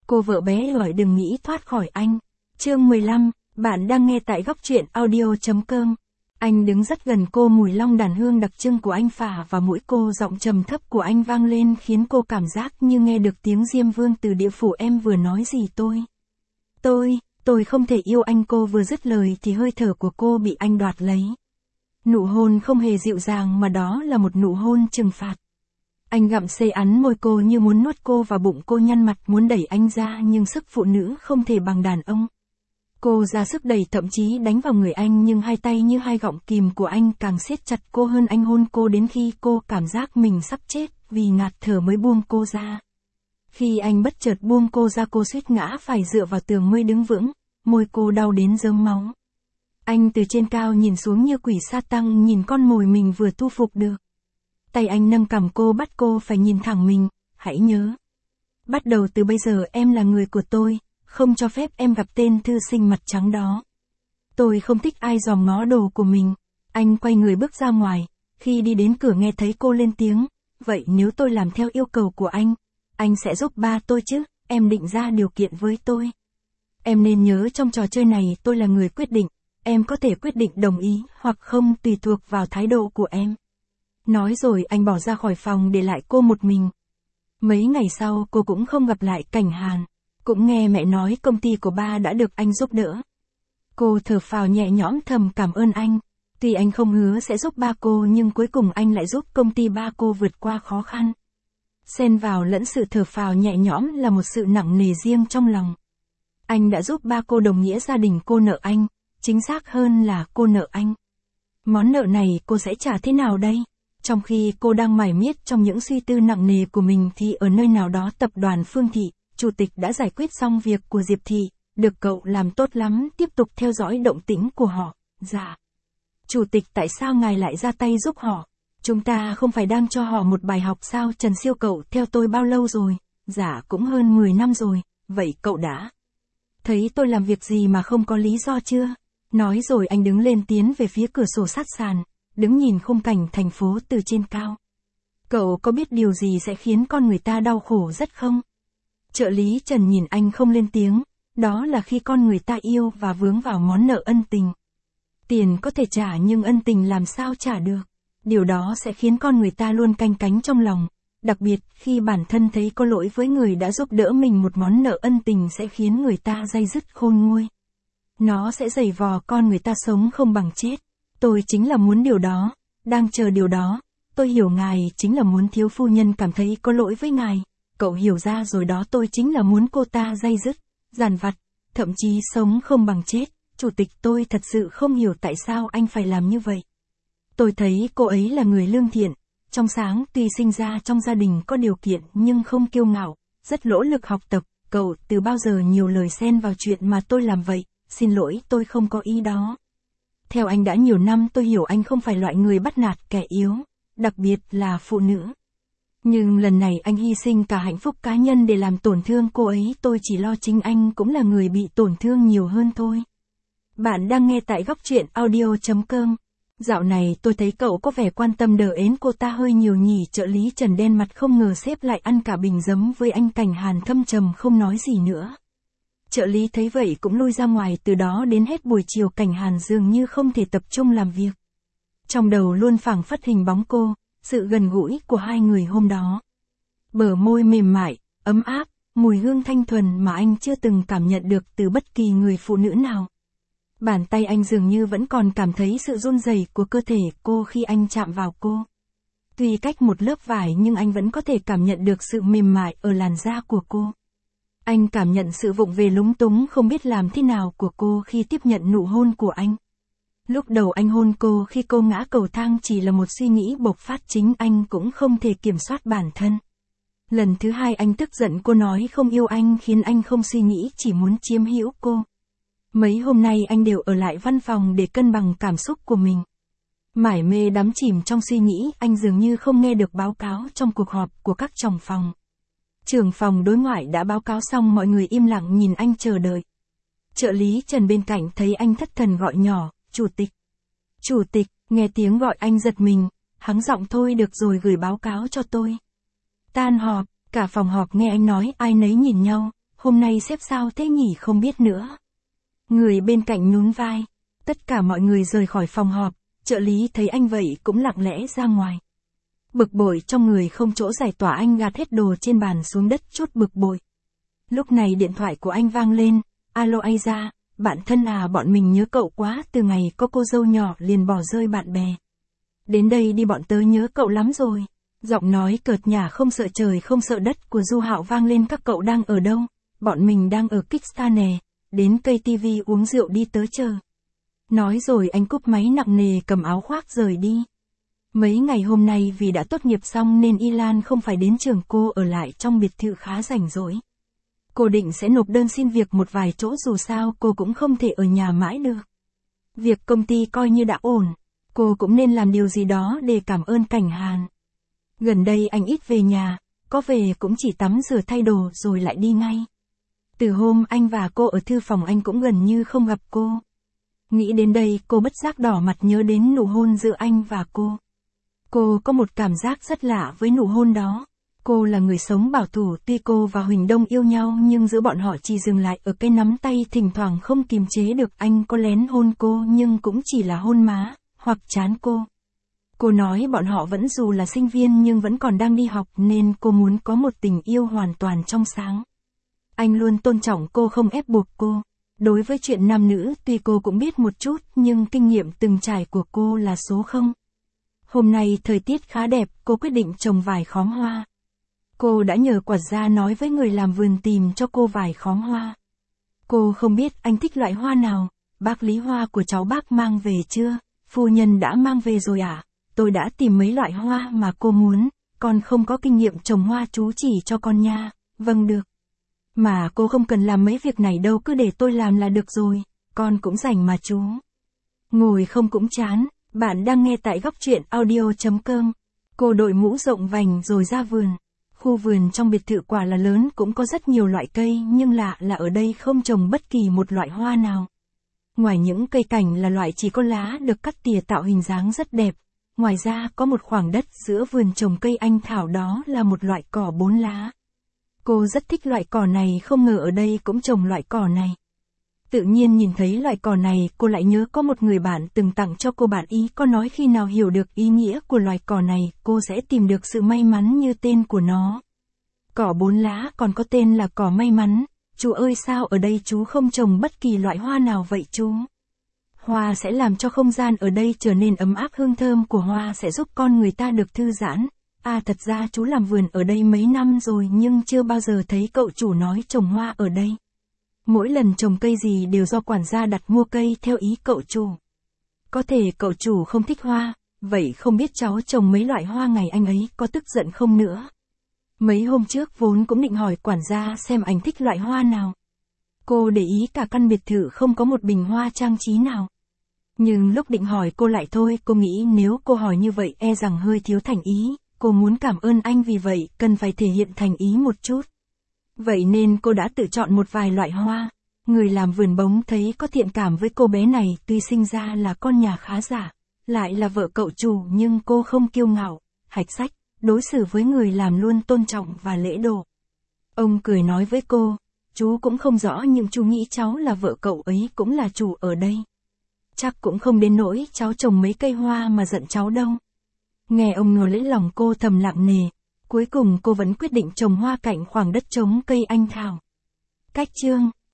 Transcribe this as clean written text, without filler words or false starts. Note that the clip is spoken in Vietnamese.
Cô vợ bé gọi đừng nghĩ thoát khỏi anh. Chương 15, bạn đang nghe tại góc truyện audio.com. Anh đứng rất gần cô, mùi long đàn hương đặc trưng của anh phả vào mũi cô, giọng trầm thấp của anh vang lên khiến cô cảm giác như nghe được tiếng Diêm Vương từ địa phủ. Em vừa nói gì? Tôi không thể yêu anh. Cô vừa dứt lời thì hơi thở của cô bị anh đoạt lấy. Nụ hôn không hề dịu dàng mà đó là một nụ hôn trừng phạt. Anh gặm xê ắn môi cô như muốn nuốt cô vào bụng. Cô nhăn mặt muốn đẩy anh ra nhưng sức phụ nữ không thể bằng đàn ông. Cô ra sức đẩy, thậm chí đánh vào người anh, nhưng hai tay như hai gọng kìm của anh càng siết chặt cô hơn. Anh hôn cô đến khi cô cảm giác mình sắp chết, vì ngạt thở mới buông cô ra. Khi anh bất chợt buông cô ra, cô suýt ngã phải dựa vào tường mới đứng vững, môi cô đau đến rớm máu. Anh từ trên cao nhìn xuống như quỷ sa tăng nhìn con mồi mình vừa thu phục được. Tay anh nâng cằm cô, bắt cô phải nhìn thẳng mình. Hãy nhớ, bắt đầu từ bây giờ em là người của tôi, không cho phép em gặp tên thư sinh mặt trắng đó. Tôi không thích ai dòm ngó đồ của mình. Anh quay người bước ra ngoài, khi đi đến cửa nghe thấy cô lên tiếng, vậy nếu tôi làm theo yêu cầu của anh sẽ giúp ba tôi chứ? Em định ra điều kiện với tôi. Em nên nhớ trong trò chơi này tôi là người quyết định, em có thể quyết định đồng ý hoặc không tùy thuộc vào thái độ của em. Nói rồi anh bỏ ra khỏi phòng để lại cô một mình. Mấy ngày sau cô cũng không gặp lại Cảnh Hàn, cũng nghe mẹ nói công ty của ba đã được anh giúp đỡ. Cô thở phào nhẹ nhõm thầm cảm ơn anh. Tuy anh không hứa sẽ giúp ba cô nhưng cuối cùng anh lại giúp công ty ba cô vượt qua khó khăn. Xen vào lẫn sự thở phào nhẹ nhõm là một sự nặng nề riêng trong lòng. Anh đã giúp ba cô, đồng nghĩa gia đình cô nợ anh, chính xác hơn là cô nợ anh. Món nợ này cô sẽ trả thế nào đây? Trong khi cô đang mải miết trong những suy tư nặng nề của mình thì ở nơi nào đó tập đoàn Phương Thị, chủ tịch đã giải quyết xong việc của Diệp Thị, được cậu làm tốt lắm. Tiếp tục theo dõi động tĩnh của họ. Dạ. Chủ tịch, tại sao ngài lại ra tay giúp họ? Chúng ta không phải đang cho họ một bài học sao? Trần Siêu, cậu theo tôi bao lâu rồi? Dạ cũng hơn 10 năm rồi. Vậy cậu đã thấy tôi làm việc gì mà không có lý do chưa? Nói rồi anh đứng lên tiến về phía cửa sổ sát sàn, đứng nhìn khung cảnh thành phố từ trên cao. Cậu có biết điều gì sẽ khiến con người ta đau khổ rất không? Trợ lý Trần nhìn anh không lên tiếng, đó là khi con người ta yêu và vướng vào món nợ ân tình. Tiền có thể trả nhưng ân tình làm sao trả được? Điều đó sẽ khiến con người ta luôn canh cánh trong lòng, đặc biệt khi bản thân thấy có lỗi với người đã giúp đỡ mình. Một món nợ ân tình sẽ khiến người ta day dứt khôn nguôi. Nó sẽ giày vò con người ta sống không bằng chết. Tôi chính là muốn điều đó, đang chờ điều đó. Tôi hiểu ngài chính là muốn thiếu phu nhân cảm thấy có lỗi với ngài. Cậu hiểu ra rồi đó, tôi chính là muốn cô ta day dứt, dằn vặt, thậm chí sống không bằng chết. Chủ tịch, tôi thật sự không hiểu tại sao anh phải làm như vậy. Tôi thấy cô ấy là người lương thiện, trong sáng, tuy sinh ra trong gia đình có điều kiện nhưng không kiêu ngạo, rất nỗ lực học tập. Cậu từ bao giờ nhiều lời xen vào chuyện mà tôi làm vậy? Xin lỗi, tôi không có ý đó. Theo anh đã nhiều năm tôi hiểu anh không phải loại người bắt nạt kẻ yếu, đặc biệt là phụ nữ. Nhưng lần này anh hy sinh cả hạnh phúc cá nhân để làm tổn thương cô ấy. Tôi chỉ lo chính anh cũng là người bị tổn thương nhiều hơn thôi. Bạn đang nghe tại góc truyện audio.com. Dạo này tôi thấy cậu có vẻ quan tâm đờ ến cô ta hơi nhiều nhỉ? Trợ lý Trần đen mặt, không ngờ sếp lại ăn cả bình giấm với anh. Cảnh Hàn thâm trầm không nói gì nữa. Trợ lý thấy vậy cũng lui ra ngoài. Từ đó đến hết buổi chiều Cảnh Hàn dường như không thể tập trung làm việc. Trong đầu luôn phảng phất hình bóng cô, sự gần gũi của hai người hôm đó. Bờ môi mềm mại, ấm áp, mùi hương thanh thuần mà anh chưa từng cảm nhận được từ bất kỳ người phụ nữ nào. Bàn tay anh dường như vẫn còn cảm thấy sự run rẩy của cơ thể cô khi anh chạm vào cô. Tuy cách một lớp vải nhưng anh vẫn có thể cảm nhận được sự mềm mại ở làn da của cô. Anh cảm nhận sự vụng về lúng túng không biết làm thế nào của cô khi tiếp nhận nụ hôn của anh. Lúc đầu anh hôn cô khi cô ngã cầu thang chỉ là một suy nghĩ bộc phát, chính anh cũng không thể kiểm soát bản thân. Lần thứ hai anh tức giận cô nói không yêu anh khiến anh không suy nghĩ, chỉ muốn chiếm hữu cô. Mấy hôm nay anh đều ở lại văn phòng để cân bằng cảm xúc của mình. Mải mê đắm chìm trong suy nghĩ, anh dường như không nghe được báo cáo trong cuộc họp của các trưởng phòng. Trưởng phòng đối ngoại đã báo cáo xong, mọi người im lặng nhìn anh chờ đợi. Trợ lý Trần bên cạnh thấy anh thất thần gọi nhỏ, chủ tịch. Chủ tịch, nghe tiếng gọi anh giật mình, hắng giọng thôi được rồi, gửi báo cáo cho tôi. Tan họp, cả phòng họp nghe anh nói ai nấy nhìn nhau, hôm nay sếp sao thế nhỉ không biết nữa. Người bên cạnh nhún vai. Tất cả mọi người rời khỏi phòng họp, trợ lý thấy anh vậy cũng lặng lẽ ra ngoài. Bực bội trong người không chỗ giải tỏa anh gạt hết đồ trên bàn xuống đất chút bực bội. Lúc này điện thoại của anh vang lên, alo Aiza, bạn thân à bọn mình nhớ cậu quá từ ngày có cô dâu nhỏ liền bỏ rơi bạn bè. Đến đây đi bọn tớ nhớ cậu lắm rồi. Giọng nói cợt nhả không sợ trời không sợ đất của Du Hạo vang lên các cậu đang ở đâu, bọn mình đang ở Kickstar nè, đến cây tivi uống rượu đi tớ chờ. Nói rồi anh cúp máy nặng nề cầm áo khoác rời đi. Mấy ngày hôm nay vì đã tốt nghiệp xong nên Y Lan không phải đến trường cô ở lại trong biệt thự khá rảnh rỗi. Cô định sẽ nộp đơn xin việc một vài chỗ dù sao cô cũng không thể ở nhà mãi được. Việc công ty coi như đã ổn, cô cũng nên làm điều gì đó để cảm ơn Cảnh Hàn. Gần đây anh ít về nhà, có về cũng chỉ tắm rửa thay đồ rồi lại đi ngay. Từ hôm anh và cô ở thư phòng anh cũng gần như không gặp cô. Nghĩ đến đây cô bất giác đỏ mặt nhớ đến nụ hôn giữa anh và cô. Cô có một cảm giác rất lạ với nụ hôn đó. Cô là người sống bảo thủ tuy cô và Huỳnh Đông yêu nhau nhưng giữa bọn họ chỉ dừng lại ở cái nắm tay thỉnh thoảng không kiềm chế được anh có lén hôn cô nhưng cũng chỉ là hôn má, hoặc trán cô. Cô nói bọn họ vẫn dù là sinh viên nhưng vẫn còn đang đi học nên cô muốn có một tình yêu hoàn toàn trong sáng. Anh luôn tôn trọng cô không ép buộc cô. Đối với chuyện nam nữ tuy cô cũng biết một chút nhưng kinh nghiệm từng trải của cô là số 0. Hôm nay thời tiết khá đẹp, cô quyết định trồng vài khóm hoa. Cô đã nhờ quản gia nói với người làm vườn tìm cho cô vài khóm hoa. Cô không biết anh thích loại hoa nào, bác Lý hoa của cháu bác mang về chưa? Phu nhân đã mang về rồi à? Tôi đã tìm mấy loại hoa mà cô muốn, con không có kinh nghiệm trồng hoa chú chỉ cho con nha. Vâng được. Mà cô không cần làm mấy việc này đâu cứ để tôi làm là được rồi, con cũng rảnh mà chú. Ngồi không cũng chán, bạn đang nghe tại góc truyện audio.com. Cô đội mũ rộng vành rồi ra vườn. Khu vườn trong biệt thự quả là lớn cũng có rất nhiều loại cây nhưng lạ là ở đây không trồng bất kỳ một loại hoa nào. Ngoài những cây cảnh là loại chỉ có lá được cắt tỉa tạo hình dáng rất đẹp. Ngoài ra có một khoảng đất giữa vườn trồng cây anh thảo đó là một loại cỏ 4 lá. Cô rất thích loại cỏ này không ngờ ở đây cũng trồng loại cỏ này. Tự nhiên nhìn thấy loại cỏ này cô lại nhớ có một người bạn từng tặng cho cô bạn ý có nói khi nào hiểu được ý nghĩa của loài cỏ này cô sẽ tìm được sự may mắn như tên của nó. Cỏ 4 lá còn có tên là cỏ may mắn. Chú ơi sao ở đây chú không trồng bất kỳ loại hoa nào vậy chú? Hoa sẽ làm cho không gian ở đây trở nên ấm áp hương thơm của hoa sẽ giúp con người ta được thư giãn. À thật ra chú làm vườn ở đây mấy năm rồi nhưng chưa bao giờ thấy cậu chủ nói trồng hoa ở đây. Mỗi lần trồng cây gì đều do quản gia đặt mua cây theo ý cậu chủ. Có thể cậu chủ không thích hoa, vậy không biết cháu trồng mấy loại hoa ngày anh ấy có tức giận không nữa. Mấy hôm trước vốn cũng định hỏi quản gia xem anh thích loại hoa nào. Cô để ý cả căn biệt thự không có một bình hoa trang trí nào. Nhưng lúc định hỏi cô lại thôi, cô nghĩ nếu cô hỏi như vậy e rằng hơi thiếu thành ý. Cô muốn cảm ơn anh vì vậy cần phải thể hiện thành ý một chút. Vậy nên cô đã tự chọn một vài loại hoa. Người làm vườn bóng thấy có thiện cảm với cô bé này tuy sinh ra là con nhà khá giả, lại là vợ cậu chủ nhưng cô không kiêu ngạo, hạch sách, đối xử với người làm luôn tôn trọng và lễ độ. Ông cười nói với cô, chú cũng không rõ nhưng chú nghĩ cháu là vợ cậu ấy cũng là chủ ở đây. Chắc cũng không đến nỗi cháu trồng mấy cây hoa mà giận cháu đâu. Nghe ông nói lấy lòng cô thầm nặng nề, cuối cùng cô vẫn quyết định trồng hoa cạnh khoảng đất trống cây anh thảo. Cách chương